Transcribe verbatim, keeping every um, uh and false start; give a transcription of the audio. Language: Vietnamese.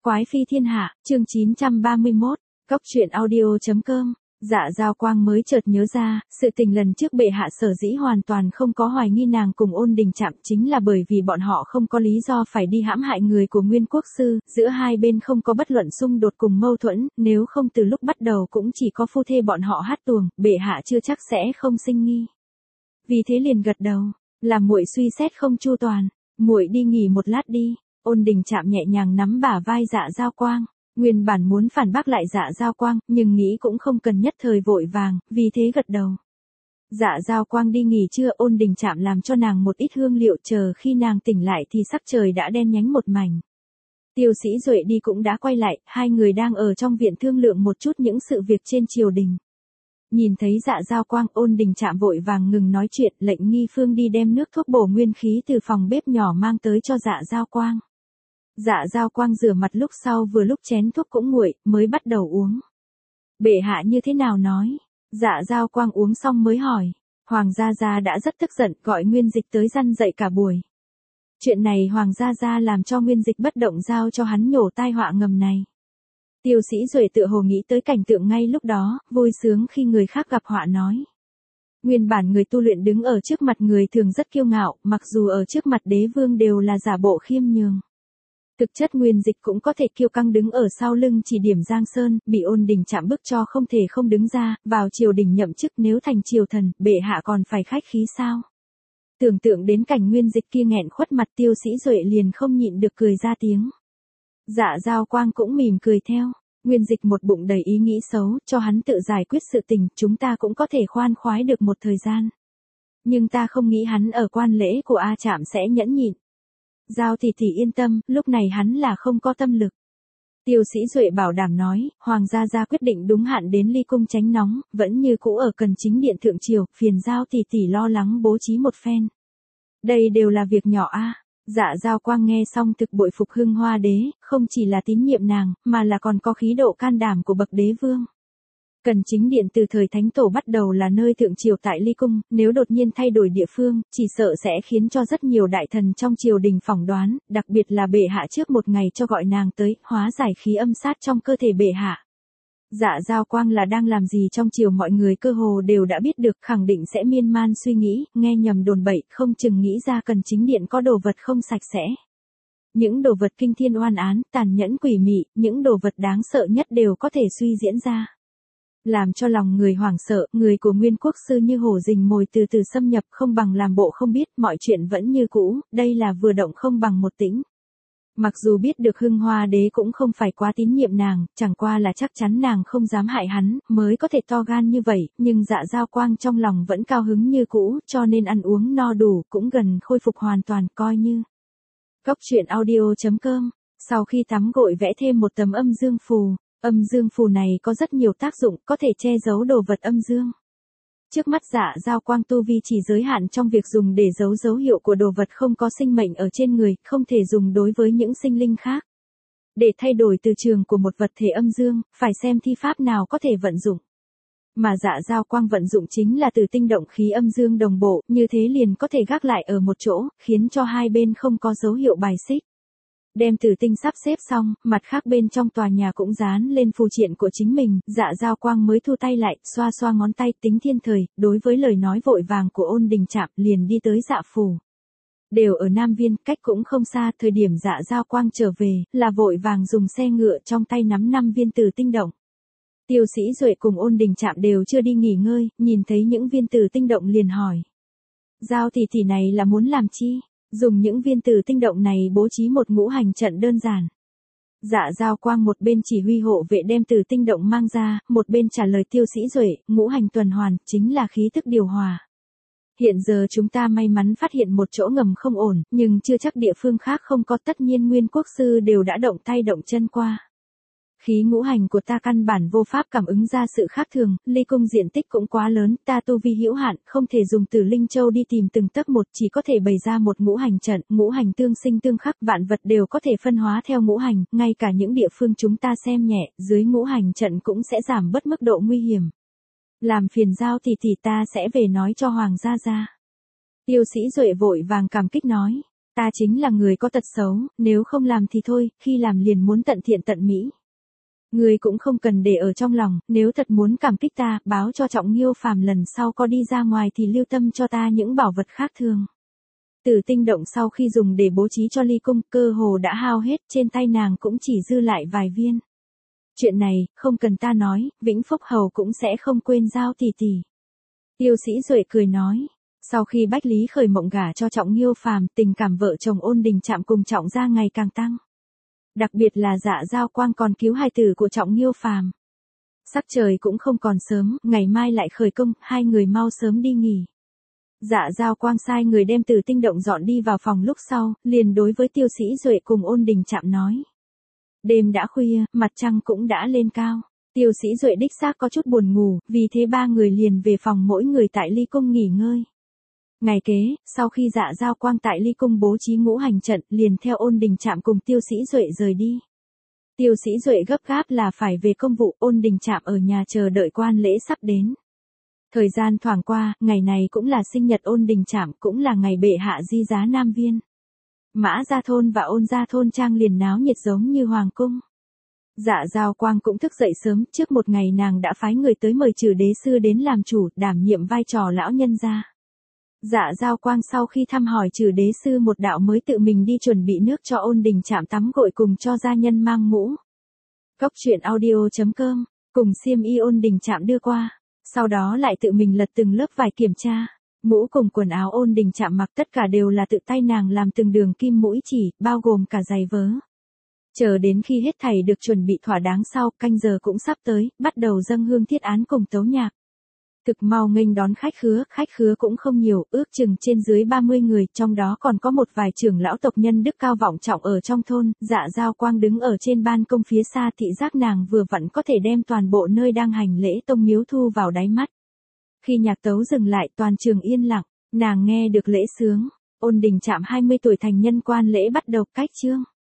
Quái phi thiên hạ, chương chín trăm ba mươi mốt, Cóc truyện audio chấm com. Dạ Giao Quang mới chợt nhớ ra, sự tình lần trước bệ hạ sở dĩ hoàn toàn không có hoài nghi nàng cùng Ôn Đình Trạm chính là bởi vì bọn họ không có lý do phải đi hãm hại người của Nguyên Quốc Sư, giữa hai bên không có bất luận xung đột cùng mâu thuẫn, nếu không từ lúc bắt đầu cũng chỉ có phu thê bọn họ hát tuồng, bệ hạ chưa chắc sẽ không sinh nghi. Vì thế liền gật đầu, làm muội suy xét không chu toàn, muội đi nghỉ một lát đi. Ôn Đình Trạm nhẹ nhàng nắm bả vai Dạ Giao Quang, nguyên bản muốn phản bác lại Dạ Giao Quang, nhưng nghĩ cũng không cần nhất thời vội vàng, vì thế gật đầu. Dạ Giao Quang đi nghỉ trưa, Ôn Đình Trạm làm cho nàng một ít hương liệu, chờ khi nàng tỉnh lại thì sắc trời đã đen nhánh một mảnh. Tiêu Sĩ Duệ đi cũng đã quay lại, hai người đang ở trong viện thương lượng một chút những sự việc trên triều đình. Nhìn thấy Dạ Giao Quang, Ôn Đình Trạm vội vàng ngừng nói chuyện, lệnh nghi phương đi đem nước thuốc bổ nguyên khí từ phòng bếp nhỏ mang tới cho Dạ Giao Quang. Dạ Giao Quang rửa mặt lúc sau vừa lúc chén thuốc cũng nguội, mới bắt đầu uống. Bệ hạ như thế nào nói? Dạ Giao Quang uống xong mới hỏi. Hoàng gia gia đã rất tức giận, gọi Nguyên Dịch tới răn dậy cả buổi. Chuyện này Hoàng gia gia làm cho Nguyên Dịch bất động, giao cho hắn nhổ tai họa ngầm này. Tiêu Sĩ Duệ tựa hồ nghĩ tới cảnh tượng ngay lúc đó, vui sướng khi người khác gặp họa nói. Nguyên bản người tu luyện đứng ở trước mặt người thường rất kiêu ngạo, mặc dù ở trước mặt đế vương đều là giả bộ khiêm nhường. Thực chất Nguyên Dịch cũng có thể kiêu căng đứng ở sau lưng chỉ điểm Giang Sơn, bị Ôn Đình Trạm bức cho không thể không đứng ra, vào triều đình nhậm chức, nếu thành triều thần, bệ hạ còn phải khách khí sao? Tưởng tượng đến cảnh Nguyên Dịch kia nghẹn khuất mặt, Tiêu Sĩ Duệ liền không nhịn được cười ra tiếng. Dạ Giao Quang cũng mỉm cười theo. Nguyên Dịch một bụng đầy ý nghĩ xấu, cho hắn tự giải quyết sự tình, chúng ta cũng có thể khoan khoái được một thời gian. Nhưng ta không nghĩ hắn ở quan lễ của A Trạm sẽ nhẫn nhịn. Giao tỷ tỷ yên tâm, lúc này hắn là không có tâm lực. Tiêu Sĩ Duệ bảo đảm nói, Hoàng gia gia quyết định đúng hạn đến ly cung tránh nóng, vẫn như cũ ở Cần Chính Điện thượng triều, phiền Giao tỷ tỷ lo lắng bố trí một phen. Đây đều là việc nhỏ a. Dạ Giao Quang nghe xong thực bội phục Hưng Hoa đế, không chỉ là tín nhiệm nàng, mà là còn có khí độ can đảm của bậc đế vương. Cần Chính Điện từ thời Thánh Tổ bắt đầu là nơi thượng triều tại ly cung, nếu đột nhiên thay đổi địa phương, chỉ sợ sẽ khiến cho rất nhiều đại thần trong triều đình phỏng đoán, đặc biệt là bệ hạ trước một ngày cho gọi nàng tới, hóa giải khí âm sát trong cơ thể bệ hạ. Dạ Giao Quang là đang làm gì trong triều mọi người cơ hồ đều đã biết được, khẳng định sẽ miên man suy nghĩ, nghe nhầm đồn bậy, không chừng nghĩ ra Cần Chính Điện có đồ vật không sạch sẽ. Những đồ vật kinh thiên oan án, tàn nhẫn quỷ mị, những đồ vật đáng sợ nhất đều có thể suy diễn ra. Làm cho lòng người hoảng sợ, người của Nguyên Quốc Sư như hổ rình mồi từ từ xâm nhập, không bằng làm bộ không biết, mọi chuyện vẫn như cũ, đây là vừa động không bằng một tĩnh. Mặc dù biết được Hưng Hoa đế cũng không phải quá tín nhiệm nàng, chẳng qua là chắc chắn nàng không dám hại hắn, mới có thể to gan như vậy, nhưng Dạ Giao Quang trong lòng vẫn cao hứng như cũ, cho nên ăn uống no đủ, cũng gần khôi phục hoàn toàn, coi như. Cóc truyện audio chấm com. Sau khi tắm gội vẽ thêm một tấm âm dương phù. Âm dương phù này có rất nhiều tác dụng, có thể che giấu đồ vật âm dương. Trước mắt Dạ Giao Quang tu vi chỉ giới hạn trong việc dùng để giấu dấu hiệu của đồ vật không có sinh mệnh ở trên người, không thể dùng đối với những sinh linh khác. Để thay đổi từ trường của một vật thể âm dương, phải xem thi pháp nào có thể vận dụng. Mà Dạ Giao Quang vận dụng chính là từ tinh động khí âm dương đồng bộ, như thế liền có thể gác lại ở một chỗ, khiến cho hai bên không có dấu hiệu bài xích. Đem tử tinh sắp xếp xong, mặt khác bên trong tòa nhà cũng dán lên phù triện của chính mình, Dạ Giao Quang mới thu tay lại, xoa xoa ngón tay, tính thiên thời, đối với lời nói vội vàng của Ôn Đình Trạm, liền đi tới Dạ phủ. Đều ở Nam Viên, cách cũng không xa, thời điểm Dạ Giao Quang trở về, là vội vàng dùng xe ngựa trong tay nắm năm viên tử tinh động. Tiêu Sĩ Duệ cùng Ôn Đình Trạm đều chưa đi nghỉ ngơi, nhìn thấy những viên tử tinh động liền hỏi. Giao tỷ tỷ này là muốn làm chi? Dùng những viên tử tinh động này bố trí một ngũ hành trận đơn giản. Dạ Giao Quang một bên chỉ huy hộ vệ đem tử tinh động mang ra, một bên trả lời Tiêu Sĩ Duệ, ngũ hành tuần hoàn, chính là khí tức điều hòa. Hiện giờ chúng ta may mắn phát hiện một chỗ ngầm không ổn, nhưng chưa chắc địa phương khác không có, tất nhiên Nguyên Quốc Sư đều đã động tay động chân qua. Khí ngũ hành của ta căn bản vô pháp cảm ứng ra sự khác thường, ly cung diện tích cũng quá lớn, ta tu vi hữu hạn, không thể dùng Tử Linh Châu đi tìm từng tấc một, chỉ có thể bày ra một ngũ hành trận, ngũ hành tương sinh tương khắc, vạn vật đều có thể phân hóa theo ngũ hành, ngay cả những địa phương chúng ta xem nhẹ, dưới ngũ hành trận cũng sẽ giảm bớt mức độ nguy hiểm. Làm phiền Giao tỷ tỷ, ta sẽ về nói cho Hoàng gia gia. Tiêu Sĩ Duệ vội vàng cảm kích nói. Ta chính là người có tật xấu, nếu không làm thì thôi, khi làm liền muốn tận thiện tận mỹ. Ngươi cũng không cần để ở trong lòng, nếu thật muốn cảm kích ta, báo cho Trọng Nghiêu Phàm lần sau có đi ra ngoài thì lưu tâm cho ta những bảo vật khác thường. Tử tinh động sau khi dùng để bố trí cho ly cung, cơ hồ đã hao hết, trên tay nàng cũng chỉ dư lại vài viên. Chuyện này, không cần ta nói, Vĩnh Phúc Hầu cũng sẽ không quên giao tỷ tỷ. Tiêu Sĩ Duệ cười nói. Sau khi Bách Lý Khởi Mộng gả cho Trọng Nghiêu Phàm, tình cảm vợ chồng Ôn Đình Trạm cùng Trọng gia ngày càng tăng. Đặc biệt là Dạ Giao Quang còn cứu hài tử của Trọng Nghiêu Phàm. Sắc trời cũng không còn sớm, ngày mai lại khởi công, hai người mau sớm đi nghỉ. Dạ Giao Quang sai người đem Tử Tinh động dọn đi vào phòng lúc sau, liền đối với Tiêu Sĩ Duệ cùng Ôn Đình Trạm nói. Đêm đã khuya, mặt trăng cũng đã lên cao. Tiêu Sĩ Duệ đích xác có chút buồn ngủ, vì thế ba người liền về phòng mỗi người tại ly cung nghỉ ngơi. Ngày kế, sau khi Dạ Giao Quang tại ly cung bố trí ngũ hành trận, liền theo Ôn Đình Trạm cùng Tiêu Sĩ Duệ rời đi. Tiêu Sĩ Duệ gấp gáp là phải về công vụ, Ôn Đình Trạm ở nhà chờ đợi quan lễ sắp đến. Thời gian thoảng qua, ngày này cũng là sinh nhật Ôn Đình Trạm, cũng là ngày bệ hạ di giá Nam Viên. Mã Gia Thôn và Ôn Gia Thôn trang liền náo nhiệt giống như hoàng cung. Dạ Giao Quang cũng thức dậy sớm, trước một ngày nàng đã phái người tới mời Trừ Đế sư đến làm chủ, đảm nhiệm vai trò lão nhân gia. Dạ Giao Quang sau khi thăm hỏi Trừ Đế sư một đạo mới tự mình đi chuẩn bị nước cho Ôn Đình Trạm tắm gội cùng cho gia nhân mang mũ. Cốc truyện audio chấm com, cùng xiêm y Ôn Đình Trạm đưa qua, sau đó lại tự mình lật từng lớp vải kiểm tra. Mũ cùng quần áo Ôn Đình Trạm mặc tất cả đều là tự tay nàng làm từng đường kim mũi chỉ, bao gồm cả giày vớ. Chờ đến khi hết thảy được chuẩn bị thỏa đáng sau, canh giờ cũng sắp tới, bắt đầu dâng hương thiết án cùng tấu nhạc. Thực mau nghênh đón khách khứa, khách khứa cũng không nhiều, ước chừng trên dưới ba mươi người, trong đó còn có một vài trưởng lão tộc nhân đức cao vọng trọng ở trong thôn. Dạ Giao Quang đứng ở trên ban công phía xa, thị giác nàng vừa vặn có thể đem toàn bộ nơi đang hành lễ tông miếu thu vào đáy mắt. Khi nhạc tấu dừng lại, toàn trường yên lặng, nàng nghe được lễ sướng. Ôn Đình Trạm hai mươi tuổi thành nhân quan lễ bắt đầu cách chương.